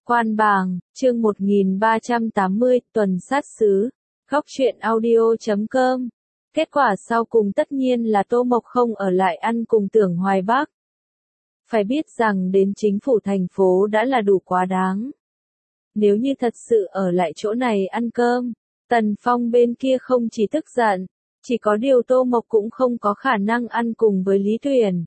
Quan bàng, chương 1380, tuần sát xứ. Góc truyện audio.com. Kết quả sau cùng tất nhiên là Tô Mộc không ở lại ăn cùng Tưởng Hoài Bắc. Phải biết rằng đến chính phủ thành phố đã là đủ quá đáng. Nếu như thật sự ở lại chỗ này ăn cơm, Tần Phong bên kia không chỉ tức giận, chỉ có điều Tô Mộc cũng không có khả năng ăn cùng với Lý Tuyển.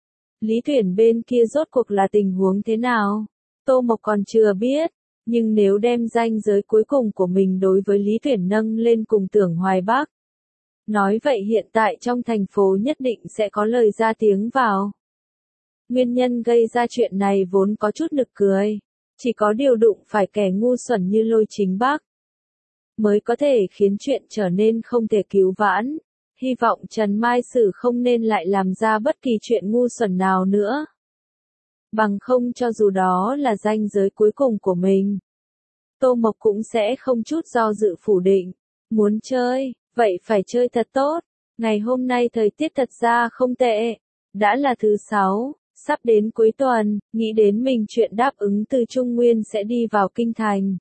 Lý Tuyển bên kia rốt cuộc là tình huống thế nào? Tô Mộc còn chưa biết, nhưng nếu đem ranh giới cuối cùng của mình đối với Lý Tuyển nâng lên cùng Tưởng Hoài Bắc, nói vậy hiện tại trong thành phố nhất định sẽ có lời ra tiếng vào. Nguyên nhân gây ra chuyện này vốn có chút nực cười, chỉ có điều đụng phải kẻ ngu xuẩn như Lôi Chính Bắc, mới có thể khiến chuyện trở nên không thể cứu vãn. Hy vọng Trần Mai Sử không nên lại làm ra bất kỳ chuyện ngu xuẩn nào nữa. Bằng không cho dù đó là ranh giới cuối cùng của mình, Tô Mộc cũng sẽ không chút do dự phủ định. Muốn chơi, vậy phải chơi thật tốt. Ngày hôm nay thời tiết thật ra không tệ. Đã là thứ 6, sắp đến cuối tuần, nghĩ đến mình chuyện đáp ứng từ Trung Nguyên sẽ đi vào kinh thành.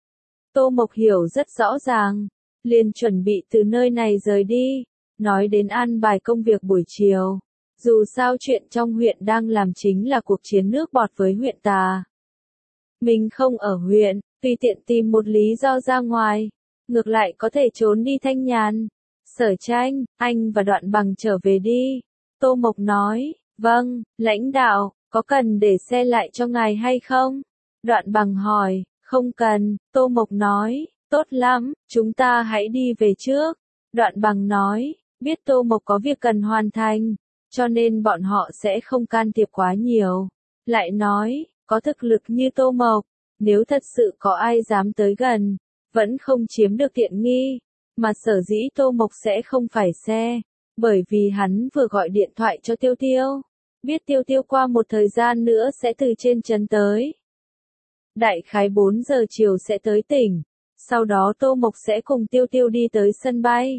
Tô Mộc hiểu rất rõ ràng, liền chuẩn bị từ nơi này rời đi. Nói đến an bài công việc buổi chiều. Dù sao chuyện trong huyện đang làm chính là cuộc chiến nước bọt với huyện Tà. Mình không ở huyện, tùy tiện tìm một lý do ra ngoài. Ngược lại có thể trốn đi thanh nhàn. Sở Tranh, anh và Đoạn Bằng trở về đi. Tô Mộc nói, vâng, lãnh đạo, có cần để xe lại cho ngài hay không? Đoạn Bằng hỏi, không cần, Tô Mộc nói, tốt lắm, chúng ta hãy đi về trước. Đoạn Bằng nói, biết Tô Mộc có việc cần hoàn thành, cho nên bọn họ sẽ không can thiệp quá nhiều. Lại nói, có thực lực như Tô Mộc, nếu thật sự có ai dám tới gần, vẫn không chiếm được tiện nghi, mà sở dĩ Tô Mộc sẽ không phải xe, bởi vì hắn vừa gọi điện thoại cho Tiêu Tiêu, biết Tiêu Tiêu qua một thời gian nữa sẽ từ trên trấn tới. Đại khái 4 giờ chiều sẽ tới tỉnh, sau đó Tô Mộc sẽ cùng Tiêu Tiêu đi tới sân bay.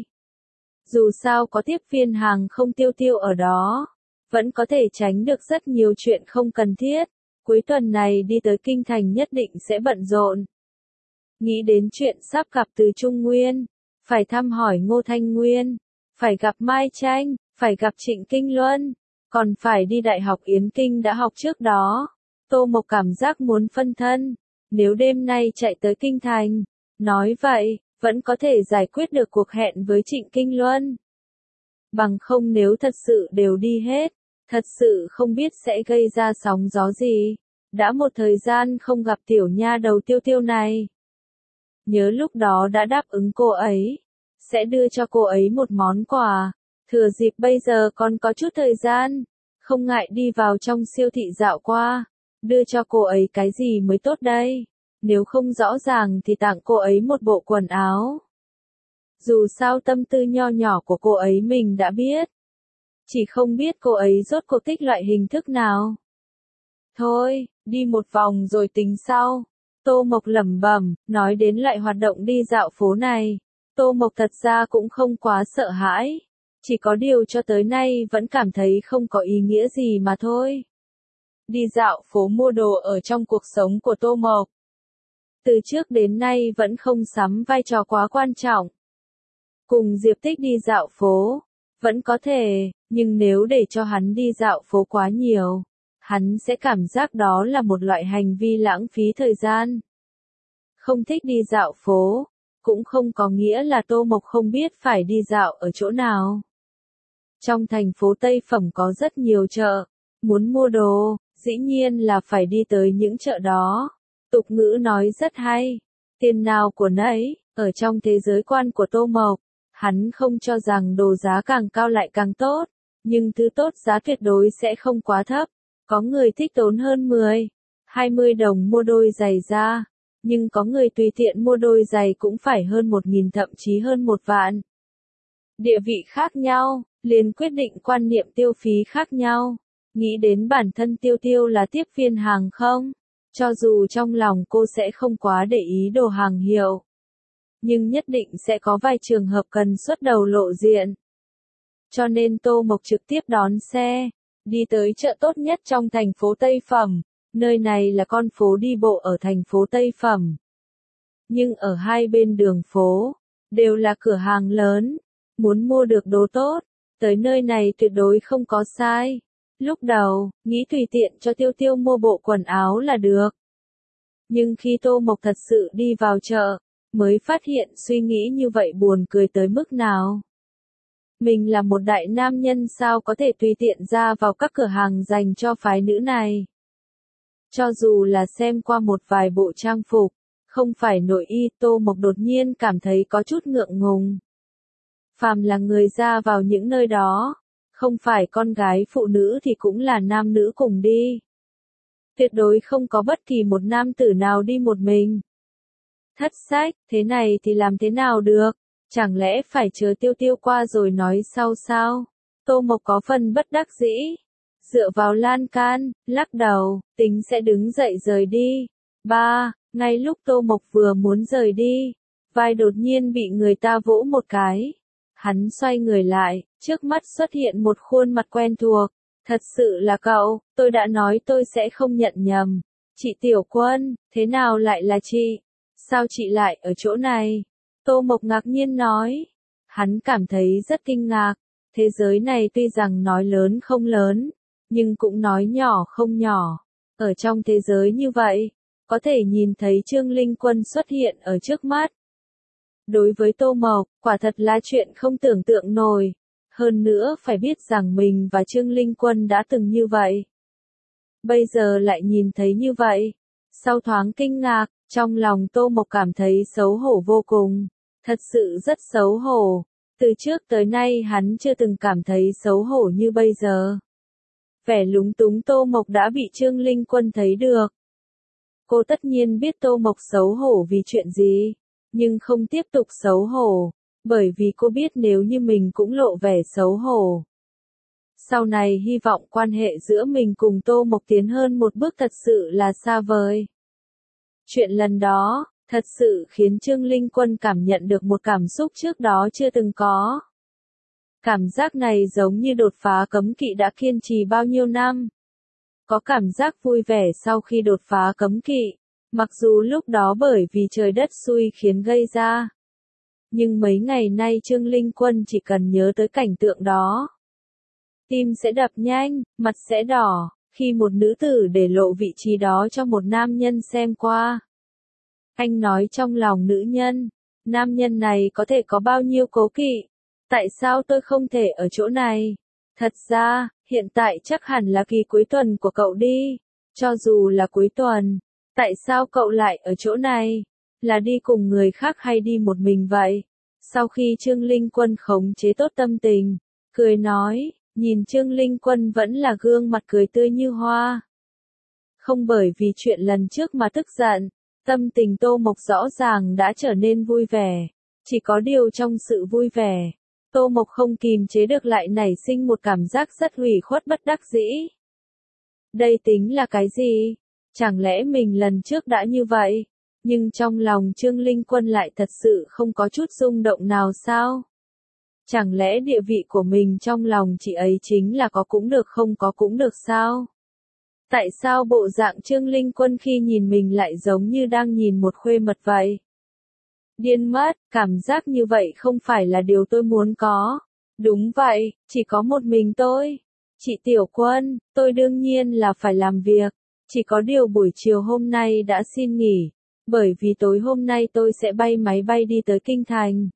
Dù sao có tiếp viên hàng không Tiêu Tiêu ở đó, vẫn có thể tránh được rất nhiều chuyện không cần thiết. Cuối tuần này đi tới kinh thành nhất định sẽ bận rộn. Nghĩ đến chuyện sắp gặp từ Trung Nguyên, phải thăm hỏi Ngô Thanh Nguyên, phải gặp Mai Tranh, phải gặp Trịnh Kinh Luân, còn phải đi Đại học Yến Kinh đã học trước đó. Tô Mộc cảm giác muốn phân thân, nếu đêm nay chạy tới kinh thành, nói vậy, vẫn có thể giải quyết được cuộc hẹn với Trịnh Kinh Luân. Bằng không nếu thật sự đều đi hết, thật sự không biết sẽ gây ra sóng gió gì. Đã một thời gian không gặp tiểu nha đầu Tiêu Tiêu này. Nhớ lúc đó đã đáp ứng cô ấy, sẽ đưa cho cô ấy một món quà. Thừa dịp bây giờ còn có chút thời gian, không ngại đi vào trong siêu thị dạo qua, đưa cho cô ấy cái gì mới tốt đây. Nếu không rõ ràng thì tặng cô ấy một bộ quần áo. Dù sao tâm tư nho nhỏ của cô ấy mình đã biết. Chỉ không biết cô ấy rốt cuộc thích loại hình thức nào. Thôi, đi một vòng rồi tính sau. Tô Mộc lẩm bẩm, nói đến loại hoạt động đi dạo phố này. Tô Mộc thật ra cũng không quá sợ hãi. Chỉ có điều cho tới nay vẫn cảm thấy không có ý nghĩa gì mà thôi. Đi dạo phố mua đồ ở trong cuộc sống của Tô Mộc, từ trước đến nay vẫn không sắm vai trò quá quan trọng. Cùng Diệp Tích đi dạo phố, vẫn có thể, nhưng nếu để cho hắn đi dạo phố quá nhiều, hắn sẽ cảm giác đó là một loại hành vi lãng phí thời gian. Không thích đi dạo phố, cũng không có nghĩa là Tô Mộc không biết phải đi dạo ở chỗ nào. Trong thành phố Tây Phẩm có rất nhiều chợ, muốn mua đồ, dĩ nhiên là phải đi tới những chợ đó. Tục ngữ nói rất hay, tiền nào của nấy, ở trong thế giới quan của Tô Mộc, hắn không cho rằng đồ giá càng cao lại càng tốt, nhưng thứ tốt giá tuyệt đối sẽ không quá thấp. Có người thích tốn hơn 10, 20 đồng mua đôi giày ra, nhưng có người tùy tiện mua đôi giày cũng phải hơn 1.000 thậm chí hơn 1 vạn. Địa vị khác nhau, liền quyết định quan niệm tiêu phí khác nhau. Nghĩ đến bản thân Tiêu Tiêu là tiếp viên hàng không, cho dù trong lòng cô sẽ không quá để ý đồ hàng hiệu, nhưng nhất định sẽ có vài trường hợp cần xuất đầu lộ diện. Cho nên Tô Mộc trực tiếp đón xe, đi tới chợ tốt nhất trong thành phố Tây Phẩm, Nơi này là con phố đi bộ ở thành phố Tây Phẩm. Nhưng ở hai bên đường phố, đều là cửa hàng lớn. Muốn mua được đồ tốt, tới nơi này tuyệt đối không có sai. Lúc đầu, nghĩ tùy tiện cho Tiêu Tiêu mua bộ quần áo là được. Nhưng khi Tô Mộc thật sự đi vào chợ, mới phát hiện suy nghĩ như vậy buồn cười tới mức nào. Mình là một đại nam nhân sao có thể tùy tiện ra vào các cửa hàng dành cho phái nữ này. Cho dù là xem qua một vài bộ trang phục, không phải nội y, Tô Mộc đột nhiên cảm thấy có chút ngượng ngùng. Phàm là người ra vào những nơi đó, không phải con gái phụ nữ thì cũng là nam nữ cùng đi. Tuyệt đối không có bất kỳ một nam tử nào đi một mình. Thất sách, thế này thì làm thế nào được? Chẳng lẽ phải chờ Tiêu Tiêu qua rồi nói sau sao? Tô Mộc có phần bất đắc dĩ. Dựa vào lan can, lắc đầu, tính sẽ đứng dậy rời đi. Ngay lúc Tô Mộc vừa muốn rời đi, vai đột nhiên bị người ta vỗ một cái. Hắn xoay người lại, trước mắt xuất hiện một khuôn mặt quen thuộc. Thật sự là cậu, tôi đã nói tôi sẽ không nhận nhầm. Chị Tiểu Quân, thế nào lại là chị? Sao chị lại ở chỗ này? Tô Mộc ngạc nhiên nói. Hắn cảm thấy rất kinh ngạc. Thế giới này tuy rằng nói lớn không lớn, nhưng cũng nói nhỏ không nhỏ. Ở trong thế giới như vậy, có thể nhìn thấy Trương Linh Quân xuất hiện ở trước mắt. Đối với Tô Mộc, quả thật là chuyện không tưởng tượng nổi. Hơn nữa phải biết rằng mình và Trương Linh Quân đã từng như vậy. Bây giờ lại nhìn thấy như vậy. Sau thoáng kinh ngạc, trong lòng Tô Mộc cảm thấy xấu hổ vô cùng. Thật sự rất xấu hổ. Từ trước tới nay hắn chưa từng cảm thấy xấu hổ như bây giờ. Vẻ lúng túng Tô Mộc đã bị Trương Linh Quân thấy được. Cô tất nhiên biết Tô Mộc xấu hổ vì chuyện gì, nhưng không tiếp tục xấu hổ, bởi vì cô biết nếu như mình cũng lộ vẻ xấu hổ. Sau này hy vọng quan hệ giữa mình cùng Tô Mộc tiến hơn một bước thật sự là xa vời. Chuyện lần đó, thật sự khiến Trương Linh Quân cảm nhận được một cảm xúc trước đó chưa từng có. Cảm giác này giống như đột phá cấm kỵ đã kiên trì bao nhiêu năm. Có cảm giác vui vẻ sau khi đột phá cấm kỵ, mặc dù lúc đó bởi vì trời đất xui khiến gây ra. Nhưng mấy ngày nay Trương Linh Quân chỉ cần nhớ tới cảnh tượng đó. Tim sẽ đập nhanh, mặt sẽ đỏ, khi một nữ tử để lộ vị trí đó cho một nam nhân xem qua. Anh nói trong lòng nữ nhân, nam nhân này có thể có bao nhiêu cố kỵ. Tại sao tôi không thể ở chỗ này? Thật ra, hiện tại chắc hẳn là kỳ cuối tuần của cậu đi. Cho dù là cuối tuần, tại sao cậu lại ở chỗ này? Là đi cùng người khác hay đi một mình vậy? Sau khi Trương Linh Quân khống chế tốt tâm tình, cười nói, nhìn Trương Linh Quân vẫn là gương mặt cười tươi như hoa. Không bởi vì chuyện lần trước mà tức giận, tâm tình Tô Mộc rõ ràng đã trở nên vui vẻ. Chỉ có điều trong sự vui vẻ, Tô Mộc không kìm chế được lại nảy sinh một cảm giác rất ủy khuất bất đắc dĩ. Đây tính là cái gì? Chẳng lẽ mình lần trước đã như vậy? Nhưng trong lòng Trương Linh Quân lại thật sự không có chút rung động nào sao? Chẳng lẽ địa vị của mình trong lòng chị ấy chính là có cũng được không có cũng được sao? Tại sao bộ dạng Trương Linh Quân khi nhìn mình lại giống như đang nhìn một khuê mật vậy? Điên mất, cảm giác như vậy không phải là điều tôi muốn có. Đúng vậy, chỉ có một mình tôi. Chị Tiểu Quân, tôi đương nhiên là phải làm việc. Chỉ có điều buổi chiều hôm nay đã xin nghỉ, bởi vì tối hôm nay tôi sẽ bay máy bay đi tới Kinh Thành.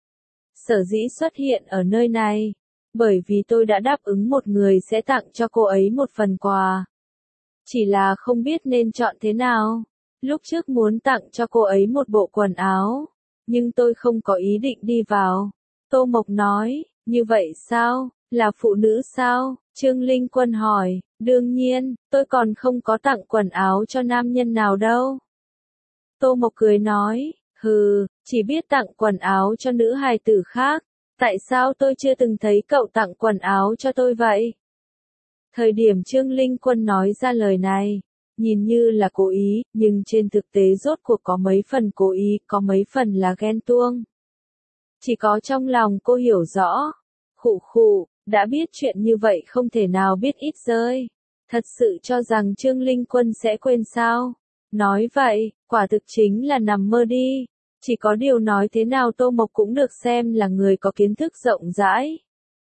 Sở dĩ xuất hiện ở nơi này, bởi vì tôi đã đáp ứng một người sẽ tặng cho cô ấy một phần quà. Chỉ là không biết nên chọn thế nào. Lúc trước muốn tặng cho cô ấy một bộ quần áo, nhưng tôi không có ý định đi vào. Tô Mộc nói, như vậy sao, là phụ nữ sao? Trương Linh Quân hỏi, đương nhiên, tôi còn không có tặng quần áo cho nam nhân nào đâu. Tô Mộc cười nói, hừ, chỉ biết tặng quần áo cho nữ hài tử khác. Tại sao tôi chưa từng thấy cậu tặng quần áo cho tôi vậy? Thời điểm Trương Linh Quân nói ra lời này, nhìn như là cố ý, nhưng trên thực tế rốt cuộc có mấy phần cố ý, có mấy phần là ghen tuông. Chỉ có trong lòng cô hiểu rõ. Khụ khụ, đã biết chuyện như vậy không thể nào biết ít rơi. Thật sự cho rằng Trương Linh Quân sẽ quên sao? Nói vậy, quả thực chính là nằm mơ đi. Chỉ có điều nói thế nào Tô Mộc cũng được xem là người có kiến thức rộng rãi.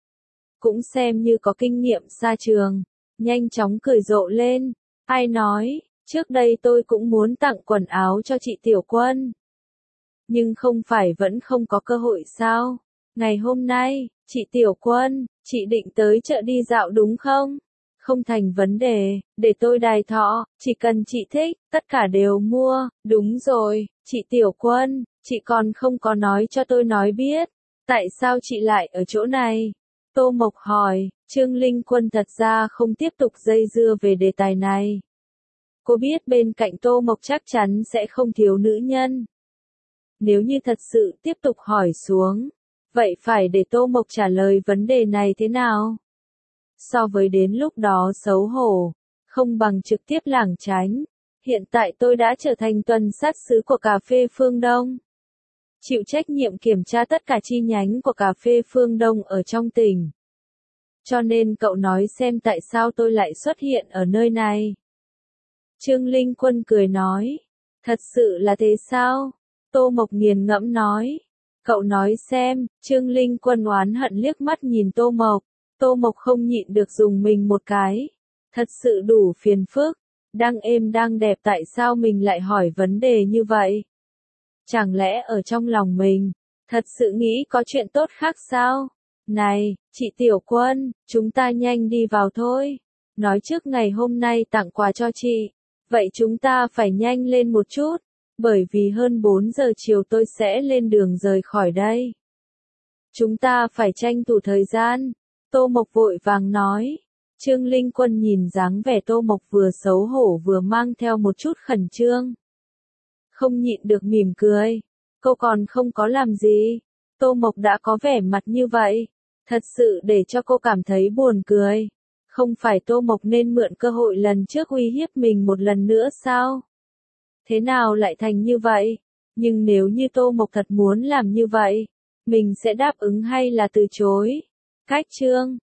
Cũng xem như có kinh nghiệm xa trường. Nhanh chóng cười rộ lên. Ai nói, trước đây tôi cũng muốn tặng quần áo cho chị Tiểu Quân. Nhưng không phải vẫn không có cơ hội sao? Ngày hôm nay, chị Tiểu Quân, chị định tới chợ đi dạo đúng không? Không thành vấn đề, để tôi đài thọ, chỉ cần chị thích, tất cả đều mua. Đúng rồi, chị Tiểu Quân, chị còn không có nói cho tôi nói biết. Tại sao chị lại ở chỗ này? Tô Mộc hỏi, Trương Linh Quân thật ra không tiếp tục dây dưa về đề tài này. Cô biết bên cạnh Tô Mộc chắc chắn sẽ không thiếu nữ nhân. Nếu như thật sự tiếp tục hỏi xuống, vậy phải để Tô Mộc trả lời vấn đề này thế nào? So với đến lúc đó xấu hổ, không bằng trực tiếp lảng tránh. Hiện tại tôi đã trở thành tuần sát sứ của cà phê Phương Đông. Chịu trách nhiệm kiểm tra tất cả chi nhánh của cà phê Phương Đông ở trong tỉnh. Cho nên cậu nói xem tại sao tôi lại xuất hiện ở nơi này. Trương Linh Quân cười nói. Thật sự là thế sao? Tô Mộc nghiền ngẫm nói. Cậu nói xem, Trương Linh Quân oán hận liếc mắt nhìn Tô Mộc. Tô Mộc không nhịn được dùng mình một cái. Thật sự đủ phiền phức. Đang êm đang đẹp tại sao mình lại hỏi vấn đề như vậy? Chẳng lẽ ở trong lòng mình, thật sự nghĩ có chuyện tốt khác sao? Này, chị Tiểu Quân, chúng ta nhanh đi vào thôi. Nói trước ngày hôm nay tặng quà cho chị. Vậy chúng ta phải nhanh lên một chút. Bởi vì hơn 4 giờ chiều tôi sẽ lên đường rời khỏi đây. Chúng ta phải tranh thủ thời gian. Tô Mộc vội vàng nói. Trương Linh Quân nhìn dáng vẻ Tô Mộc vừa xấu hổ vừa mang theo một chút khẩn trương. Không nhịn được mỉm cười. Cô còn không có làm gì. Tô Mộc đã có vẻ mặt như vậy. Thật sự để cho cô cảm thấy buồn cười. Không phải Tô Mộc nên mượn cơ hội lần trước uy hiếp mình một lần nữa sao? Thế nào lại thành như vậy? Nhưng nếu như Tô Mộc thật muốn làm như vậy, mình sẽ đáp ứng hay là từ chối? Cách chương